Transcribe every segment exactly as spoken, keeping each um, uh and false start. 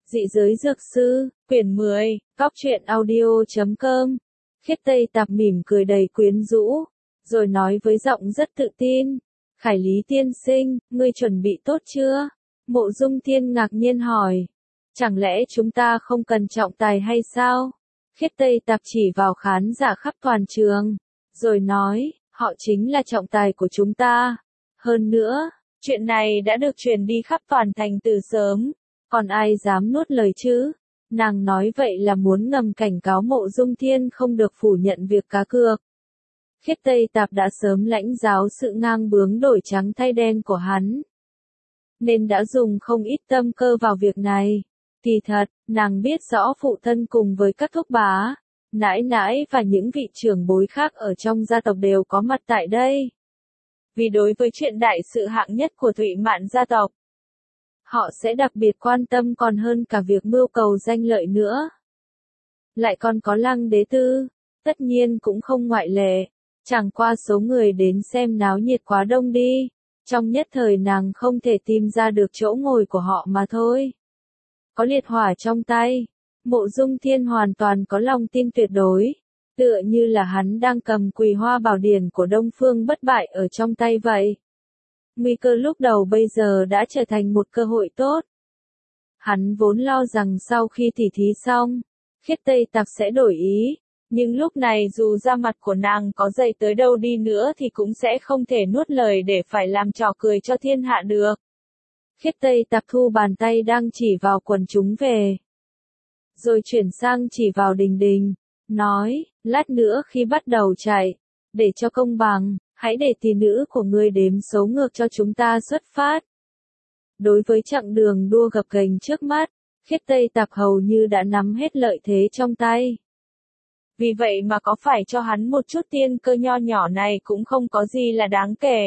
Dị giới dược sư, quyển mười, góc truyện audio chấm com. Khiết Tây Tạp mỉm cười đầy quyến rũ, rồi nói với giọng rất tự tin. Khải Lý tiên sinh, ngươi chuẩn bị tốt chưa? Mộ Dung Thiên ngạc nhiên hỏi. Chẳng lẽ chúng ta không cần trọng tài hay sao? Khiết Tây Tạp chỉ vào khán giả khắp toàn trường, rồi nói, họ chính là trọng tài của chúng ta. Hơn nữa, chuyện này đã được truyền đi khắp toàn thành từ sớm. Còn ai dám nuốt lời chứ? Nàng nói vậy là muốn ngầm cảnh cáo Mộ Dung Thiên không được phủ nhận việc cá cược. Khiết Tây Tạp đã sớm lãnh giáo sự ngang bướng đổi trắng thay đen của hắn, nên đã dùng không ít tâm cơ vào việc này. Kỳ thật, nàng biết rõ phụ thân cùng với các thúc bá, nãi nãi và những vị trưởng bối khác ở trong gia tộc đều có mặt tại đây. Vì đối với chuyện đại sự hạng nhất của Thụy Mạn gia tộc, họ sẽ đặc biệt quan tâm còn hơn cả việc mưu cầu danh lợi nữa. Lại còn có Lăng Đế Tư, tất nhiên cũng không ngoại lệ, chẳng qua số người đến xem náo nhiệt quá đông đi, trong nhất thời nàng không thể tìm ra được chỗ ngồi của họ mà thôi. Có liệt hỏa trong tay, Mộ Dung Thiên hoàn toàn có lòng tin tuyệt đối, tựa như là hắn đang cầm Quỳ Hoa Bảo Điển của Đông Phương Bất Bại ở trong tay vậy. Nguy cơ lúc đầu bây giờ đã trở thành một cơ hội tốt. Hắn vốn lo rằng sau khi tỉ thí xong, Khiết Tây Tạp sẽ đổi ý, nhưng lúc này dù da mặt của nàng có dày tới đâu đi nữa thì cũng sẽ không thể nuốt lời để phải làm trò cười cho thiên hạ được. Khiết Tây Tạp thu bàn tay đang chỉ vào quần chúng về, rồi chuyển sang chỉ vào Đình Đình, nói, lát nữa khi bắt đầu chạy, để cho công bằng, hãy để tỷ nữ của ngươi đếm số ngược cho chúng ta xuất phát. Đối với chặng đường đua gập ghềnh trước mắt, Khiết Tây Tạp hầu như đã nắm hết lợi thế trong tay. Vì vậy mà có phải cho hắn một chút tiên cơ nho nhỏ này cũng không có gì là đáng kể.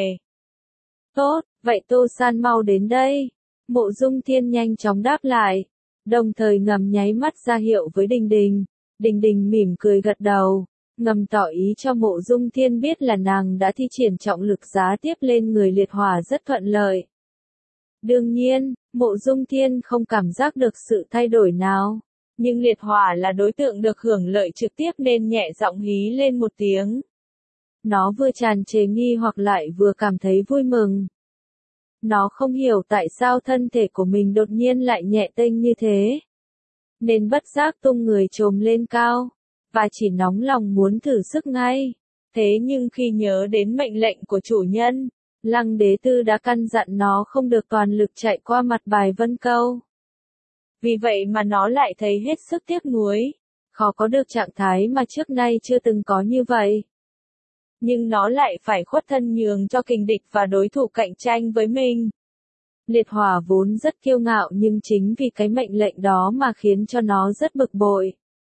Tốt, vậy Tô San mau đến đây. Mộ Dung Thiên nhanh chóng đáp lại, đồng thời ngầm nháy mắt ra hiệu với Đình Đình. Đình Đình mỉm cười gật đầu, ngầm tỏ ý cho Mộ Dung Thiên biết là nàng đã thi triển trọng lực giá tiếp lên người liệt hỏa rất thuận lợi. Đương nhiên, Mộ Dung Thiên không cảm giác được sự thay đổi nào, nhưng liệt hỏa là đối tượng được hưởng lợi trực tiếp nên nhẹ giọng hí lên một tiếng. Nó vừa tràn trề nghi hoặc lại vừa cảm thấy vui mừng. Nó không hiểu tại sao thân thể của mình đột nhiên lại nhẹ tênh như thế, nên bất giác tung người trồm lên cao, và chỉ nóng lòng muốn thử sức ngay. Thế nhưng khi nhớ đến mệnh lệnh của chủ nhân, Lăng Đế Tư đã căn dặn nó không được toàn lực chạy qua mặt bài Vân Câu. Vì vậy mà nó lại thấy hết sức tiếc nuối, khó có được trạng thái mà trước nay chưa từng có như vậy. Nhưng nó lại phải khuất thân nhường cho kình địch và đối thủ cạnh tranh với mình. Liệt hỏa vốn rất kiêu ngạo nhưng chính vì cái mệnh lệnh đó mà khiến cho nó rất bực bội.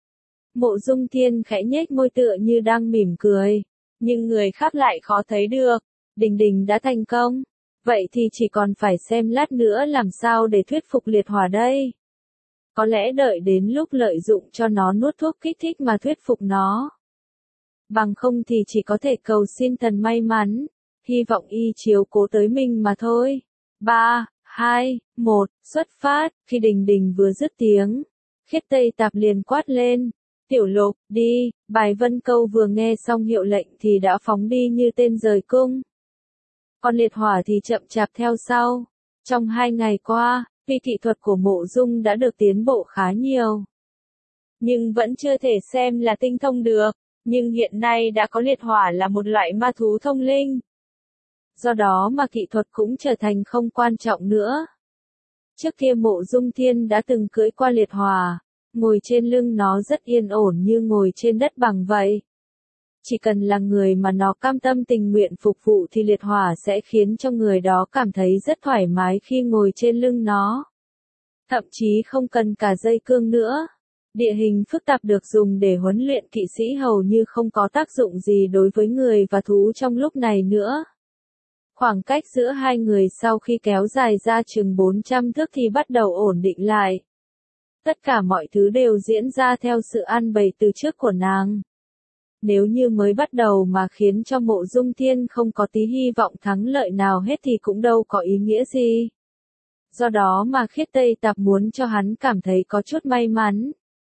Mộ Dung Thiên khẽ nhếch môi tựa như đang mỉm cười, nhưng người khác lại khó thấy được. Đình Đình đã thành công, vậy thì chỉ còn phải xem lát nữa làm sao để thuyết phục liệt hỏa đây. Có lẽ đợi đến lúc lợi dụng cho nó nuốt thuốc kích thích mà thuyết phục nó. Bằng không thì chỉ có thể cầu xin thần may mắn, hy vọng y chiếu cố tới mình mà thôi. ba, hai, một, xuất phát. Khi Đình Đình vừa dứt tiếng, Khiết Tây Tạp liền quát lên, Tiểu Lục, đi. Bài Vân Câu vừa nghe xong hiệu lệnh thì đã phóng đi như tên rời cung. Còn liệt hỏa thì chậm chạp theo sau. Trong hai ngày qua, vì kỹ thuật của Mộ Dung đã được tiến bộ khá nhiều, nhưng vẫn chưa thể xem là tinh thông được. Nhưng hiện nay đã có liệt hỏa là một loại ma thú thông linh, do đó mà kỹ thuật cũng trở thành không quan trọng nữa. Trước kia Mộ Dung Thiên đã từng cưỡi qua liệt hỏa, ngồi trên lưng nó rất yên ổn như ngồi trên đất bằng vậy. Chỉ cần là người mà nó cam tâm tình nguyện phục vụ thì liệt hỏa sẽ khiến cho người đó cảm thấy rất thoải mái khi ngồi trên lưng nó. Thậm chí không cần cả dây cương nữa. Địa hình phức tạp được dùng để huấn luyện kỵ sĩ hầu như không có tác dụng gì đối với người và thú trong lúc này nữa. Khoảng cách giữa hai người sau khi kéo dài ra chừng bốn trăm thước thì bắt đầu ổn định lại. Tất cả mọi thứ đều diễn ra theo sự an bày từ trước của nàng. Nếu như mới bắt đầu mà khiến cho Mộ Dung Thiên không có tí hy vọng thắng lợi nào hết thì cũng đâu có ý nghĩa gì. Do đó mà Khiết Tây Tạp muốn cho hắn cảm thấy có chút may mắn.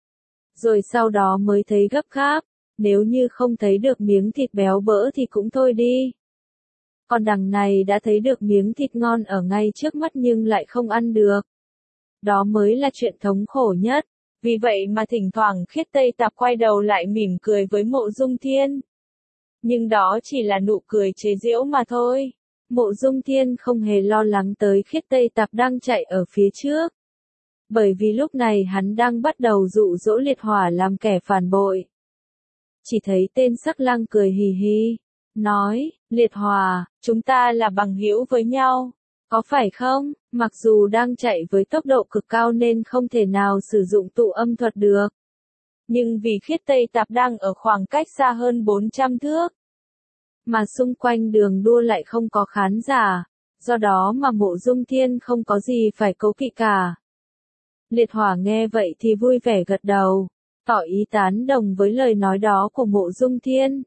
Rồi sau đó mới thấy gấp gáp, nếu như không thấy được miếng thịt béo bỡ thì cũng thôi đi. Còn đằng này đã thấy được miếng thịt ngon ở ngay trước mắt nhưng lại không ăn được. Đó mới là chuyện thống khổ nhất. Vì vậy mà thỉnh thoảng Khiết Tây Tạp quay đầu lại mỉm cười với Mộ Dung Thiên. Nhưng đó chỉ là nụ cười chế giễu mà thôi. Mộ Dung Thiên không hề lo lắng tới Khiết Tây Tạp đang chạy ở phía trước. Bởi vì lúc này hắn đang bắt đầu dụ dỗ Liệt Hỏa làm kẻ phản bội. Chỉ thấy tên Sắc Lang cười hì hì, nói, Liệt Hỏa, chúng ta là bằng hữu với nhau, có phải không? Mặc dù đang chạy với tốc độ cực cao nên không thể nào sử dụng tụ âm thuật được. Nhưng vì Khiết Tây Tạp đang ở khoảng cách xa hơn bốn trăm thước, mà xung quanh đường đua lại không có khán giả, do đó mà Mộ Dung Thiên không có gì phải cố kỵ cả. Liệt Hỏa nghe vậy thì vui vẻ gật đầu, tỏ ý tán đồng với lời nói đó của Mộ Dung Thiên.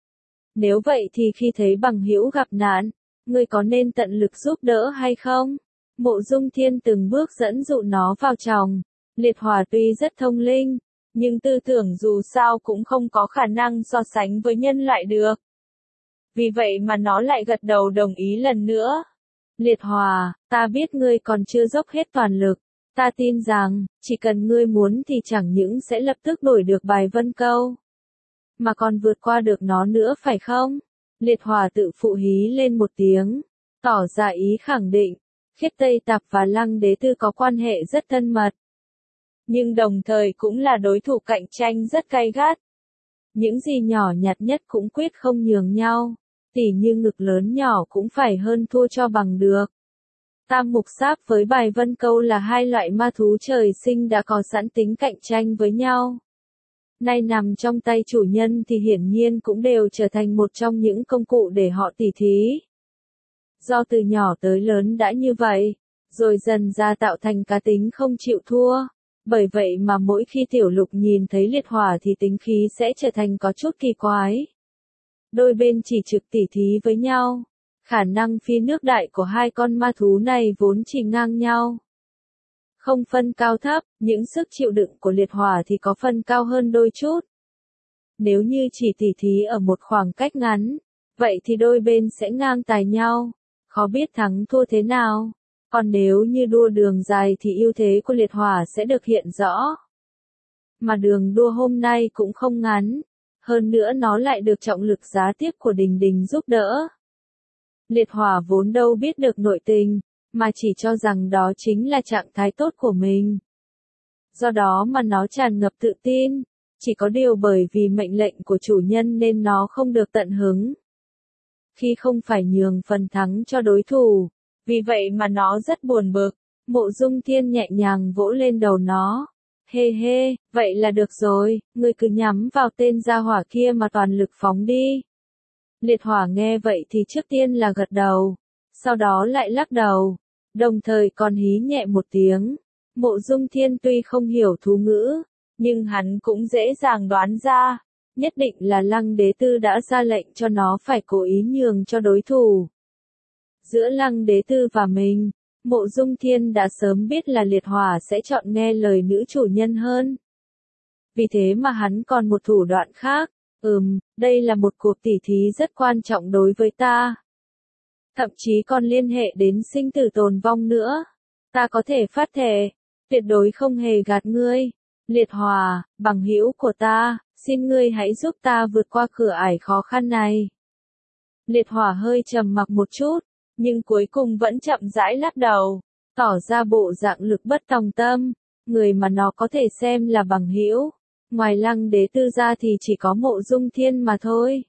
Nếu vậy thì khi thấy bằng hữu gặp nạn, ngươi có nên tận lực giúp đỡ hay không? Mộ Dung Thiên từng bước dẫn dụ nó vào chồng. Liệt Hỏa tuy rất thông linh, nhưng tư tưởng dù sao cũng không có khả năng so sánh với nhân loại được. Vì vậy mà nó lại gật đầu đồng ý lần nữa. Liệt Hỏa, ta biết ngươi còn chưa dốc hết toàn lực. Ta tin rằng, chỉ cần ngươi muốn thì chẳng những sẽ lập tức đổi được bài vân câu, mà còn vượt qua được nó nữa phải không? Liệt Hỏa tự phụ hí lên một tiếng, tỏ ra ý khẳng định. Khiết Tây Tạp và Lăng Đế Tư có quan hệ rất thân mật, nhưng đồng thời cũng là đối thủ cạnh tranh rất gay gắt. Những gì nhỏ nhặt nhất cũng quyết không nhường nhau, tỉ như ngực lớn nhỏ cũng phải hơn thua cho bằng được. Tam Mục Sáp với bài vân câu là hai loại ma thú trời sinh đã có sẵn tính cạnh tranh với nhau. Nay nằm trong tay chủ nhân thì hiển nhiên cũng đều trở thành một trong những công cụ để họ tỉ thí. Do từ nhỏ tới lớn đã như vậy, rồi dần ra tạo thành cá tính không chịu thua. Bởi vậy mà mỗi khi Tiểu Lục nhìn thấy Liệt Hỏa thì tính khí sẽ trở thành có chút kỳ quái. Đôi bên chỉ trực tỉ thí với nhau. Khả năng phi nước đại của hai con ma thú này vốn chỉ ngang nhau. Không phân cao thấp, những sức chịu đựng của Liệt Hỏa thì có phần cao hơn đôi chút. Nếu như chỉ tỉ thí ở một khoảng cách ngắn, vậy thì đôi bên sẽ ngang tài nhau, khó biết thắng thua thế nào. Còn nếu như đua đường dài thì ưu thế của Liệt Hỏa sẽ được hiện rõ. Mà đường đua hôm nay cũng không ngắn, hơn nữa nó lại được trọng lực giá tiếp của Đình Đình giúp đỡ. Liệt Hỏa vốn đâu biết được nội tình, mà chỉ cho rằng đó chính là trạng thái tốt của mình. Do đó mà nó tràn ngập tự tin, chỉ có điều bởi vì mệnh lệnh của chủ nhân nên nó không được tận hứng. Khi không phải nhường phần thắng cho đối thủ, vì vậy mà nó rất buồn bực. Mộ Dung Thiên nhẹ nhàng vỗ lên đầu nó. Hê hê, vậy là được rồi, ngươi cứ nhắm vào tên gia hỏa kia mà toàn lực phóng đi. Liệt Hỏa nghe vậy thì trước tiên là gật đầu, sau đó lại lắc đầu, đồng thời còn hí nhẹ một tiếng. Mộ Dung Thiên tuy không hiểu thú ngữ, nhưng hắn cũng dễ dàng đoán ra, nhất định là Lăng Đế Tư đã ra lệnh cho nó phải cố ý nhường cho đối thủ. Giữa Lăng Đế Tư và mình, Mộ Dung Thiên đã sớm biết là Liệt Hỏa sẽ chọn nghe lời nữ chủ nhân hơn. Vì thế mà hắn còn một thủ đoạn khác. Ừm, đây là một cuộc tỉ thí rất quan trọng đối với ta. Thậm chí còn liên hệ đến sinh tử tồn vong nữa. Ta có thể phát thề, tuyệt đối không hề gạt ngươi. Liệt Hỏa, bằng hữu của ta, xin ngươi hãy giúp ta vượt qua cửa ải khó khăn này. Liệt Hỏa hơi trầm mặc một chút, nhưng cuối cùng vẫn chậm rãi lắc đầu, tỏ ra bộ dạng lực bất tòng tâm. Người mà nó có thể xem là bằng hữu, ngoài Lăng Đế Tư ra thì chỉ có Mộ Dung Thiên mà thôi.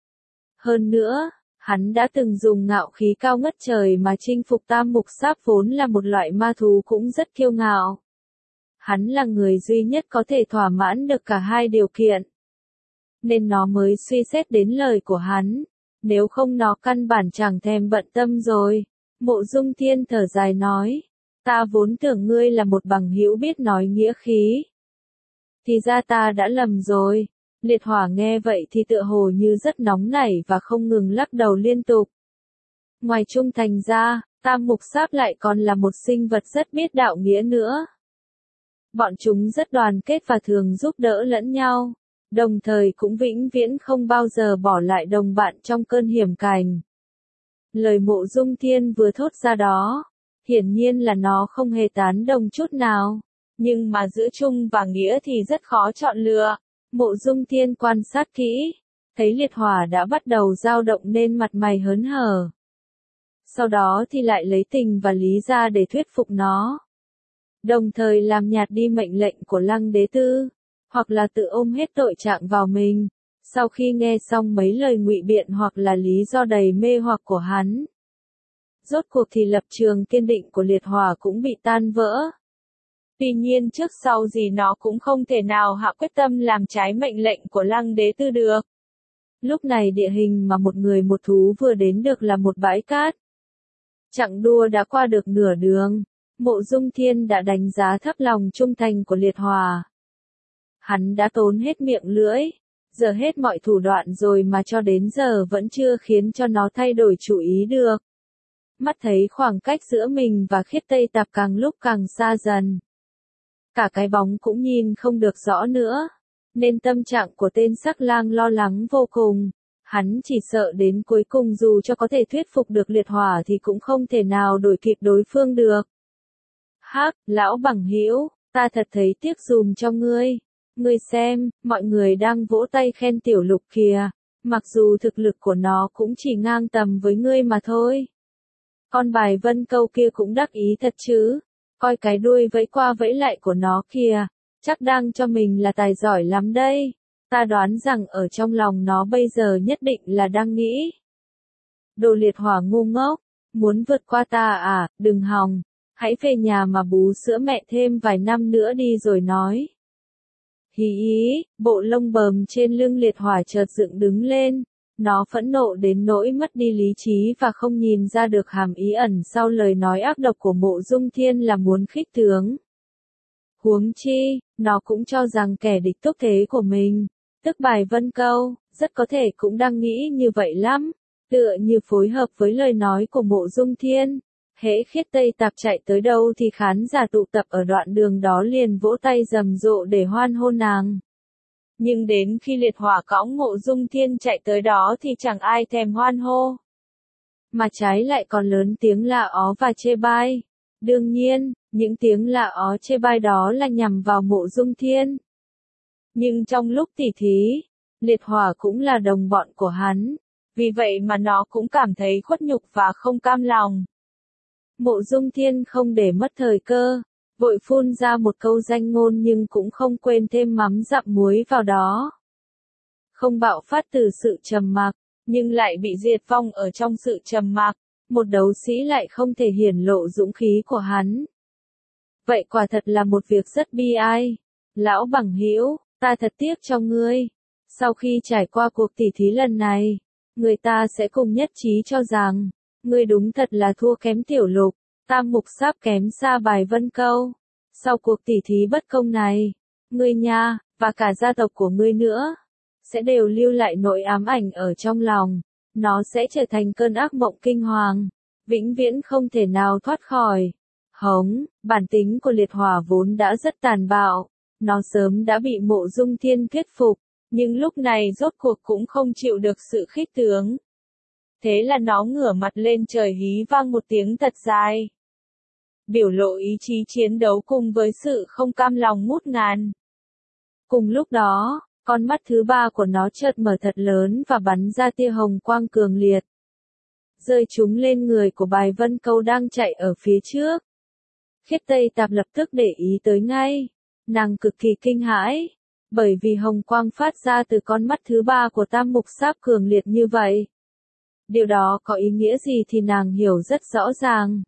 Hơn nữa, hắn đã từng dùng ngạo khí cao ngất trời mà chinh phục Tam Mục Sáp vốn là một loại ma thú cũng rất kiêu ngạo. Hắn là người duy nhất có thể thỏa mãn được cả hai điều kiện. Nên nó mới suy xét đến lời của hắn, nếu không nó căn bản chẳng thèm bận tâm rồi. Mộ Dung Thiên thở dài nói, ta vốn tưởng ngươi là một bằng hữu biết nói nghĩa khí. Thì ra ta đã lầm rồi. Liệt Hỏa nghe vậy thì tựa hồ như rất nóng nảy và không ngừng lắc đầu liên tục. Ngoài trung thành ra, Tam mục sáp lại còn là một sinh vật rất biết đạo nghĩa nữa. Bọn chúng rất đoàn kết và thường giúp đỡ lẫn nhau, đồng thời cũng vĩnh viễn không bao giờ bỏ lại đồng bạn trong cơn hiểm cảnh. Lời Mộ Dung Thiên vừa thốt ra đó, hiển nhiên là nó không hề tán đồng chút nào, nhưng mà giữa trung và nghĩa thì rất khó chọn lựa. Mộ Dung Thiên quan sát kỹ, thấy liệt hỏa đã bắt đầu dao động nên mặt mày hớn hở. Sau đó thì lại lấy tình và lý ra để thuyết phục nó. Đồng thời làm nhạt đi mệnh lệnh của Lăng Đế Tư, hoặc là tự ôm hết tội trạng vào mình, sau khi nghe xong mấy lời ngụy biện hoặc là lý do đầy mê hoặc của hắn. Rốt cuộc thì lập trường kiên định của liệt hỏa cũng bị tan vỡ. Tuy nhiên trước sau gì nó cũng không thể nào hạ quyết tâm làm trái mệnh lệnh của Lăng Đế Tư được. Lúc này địa hình mà một người một thú vừa đến được là một bãi cát. Chặng đua đã qua được nửa đường, Mộ Dung Thiên đã đánh giá thấp lòng trung thành của liệt hỏa. Hắn đã tốn hết miệng lưỡi, giờ hết mọi thủ đoạn rồi mà cho đến giờ vẫn chưa khiến cho nó thay đổi chủ ý được. Mắt thấy khoảng cách giữa mình và Khiết Tây Tạp càng lúc càng xa dần. Cả cái bóng cũng nhìn không được rõ nữa, nên tâm trạng của tên Sắc Lang lo lắng vô cùng. Hắn chỉ sợ đến cuối cùng dù cho có thể thuyết phục được liệt hỏa thì cũng không thể nào đuổi kịp đối phương được. Hắc, lão bằng hữu, ta thật thấy tiếc dùm cho ngươi. Ngươi xem, mọi người đang vỗ tay khen tiểu lục kìa, mặc dù thực lực của nó cũng chỉ ngang tầm với ngươi mà thôi. Con bài Vân Câu kia cũng đắc ý thật chứ, coi cái đuôi vẫy qua vẫy lại của nó kìa, chắc đang cho mình là tài giỏi lắm đây. Ta đoán rằng ở trong lòng nó bây giờ nhất định là đang nghĩ. Đồ liệt hỏa ngu ngốc, muốn vượt qua ta à, đừng hòng, hãy về nhà mà bú sữa mẹ thêm vài năm nữa đi rồi nói. Hí ý, bộ lông bờm trên lưng liệt hỏa chợt dựng đứng lên, nó phẫn nộ đến nỗi mất đi lý trí và không nhìn ra được hàm ý ẩn sau lời nói ác độc của Mộ Dung Thiên là muốn khích tướng. Huống chi, nó cũng cho rằng kẻ địch túc thế của mình, tức bài Vân Câu, rất có thể cũng đang nghĩ như vậy lắm, tựa như phối hợp với lời nói của Mộ Dung Thiên. Hễ Khiết Tây Tạp chạy tới đâu thì khán giả tụ tập ở đoạn đường đó liền vỗ tay rầm rộ để hoan hô nàng. Nhưng đến khi liệt hỏa cõng Mộ Dung Thiên chạy tới đó thì chẳng ai thèm hoan hô. Mà trái lại còn lớn tiếng la ó và chê bai. Đương nhiên, những tiếng la ó chê bai đó là nhằm vào Mộ Dung Thiên. Nhưng trong lúc tỉ thí, liệt hỏa cũng là đồng bọn của hắn, vì vậy mà nó cũng cảm thấy khuất nhục và không cam lòng. Mộ Dung Thiên không để mất thời cơ, vội phun ra một câu danh ngôn nhưng cũng không quên thêm mắm dặm muối vào đó. Không bạo phát từ sự trầm mặc, nhưng lại bị diệt vong ở trong sự trầm mặc, một đấu sĩ lại không thể hiển lộ dũng khí của hắn. Vậy quả thật là một việc rất bi ai. Lão bằng hữu, ta thật tiếc cho ngươi. Sau khi trải qua cuộc tỉ thí lần này, người ta sẽ cùng nhất trí cho rằng, ngươi đúng thật là thua kém tiểu lục, tam mục sáp kém xa bài Vân Câu. Sau cuộc tỉ thí bất công này, ngươi nha, và cả gia tộc của ngươi nữa, sẽ đều lưu lại nỗi ám ảnh ở trong lòng. Nó sẽ trở thành cơn ác mộng kinh hoàng, vĩnh viễn không thể nào thoát khỏi. Hống, bản tính của liệt hỏa vốn đã rất tàn bạo, nó sớm đã bị Mộ Dung Thiên thuyết phục, nhưng lúc này rốt cuộc cũng không chịu được sự khích tướng. Thế là nó ngửa mặt lên trời hí vang một tiếng thật dài, biểu lộ ý chí chiến đấu cùng với sự không cam lòng ngút ngàn. Cùng lúc đó, con mắt thứ ba của nó chợt mở thật lớn và bắn ra tia hồng quang cường liệt, rơi chúng lên người của bài Vân Câu đang chạy ở phía trước. Khiết Tây Tạp lập tức để ý tới ngay, nàng cực kỳ kinh hãi, bởi vì hồng quang phát ra từ con mắt thứ ba của tam mục sáp cường liệt như vậy. Điều đó có ý nghĩa gì thì nàng hiểu rất rõ ràng.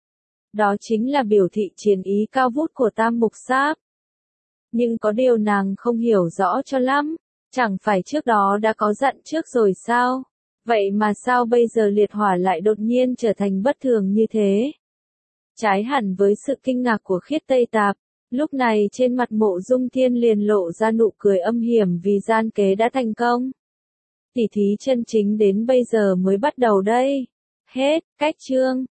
Đó chính là biểu thị chiến ý cao vút của tam mục sáp. Nhưng có điều nàng không hiểu rõ cho lắm, chẳng phải trước đó đã có dặn trước rồi sao? Vậy mà sao bây giờ liệt hỏa lại đột nhiên trở thành bất thường như thế? Trái hẳn với sự kinh ngạc của Khiết Tây Tạp, lúc này trên mặt Mộ Dung Thiên liền lộ ra nụ cười âm hiểm vì gian kế đã thành công. Tỉ thí chân chính đến bây giờ mới bắt đầu đây. Hết, cách chương.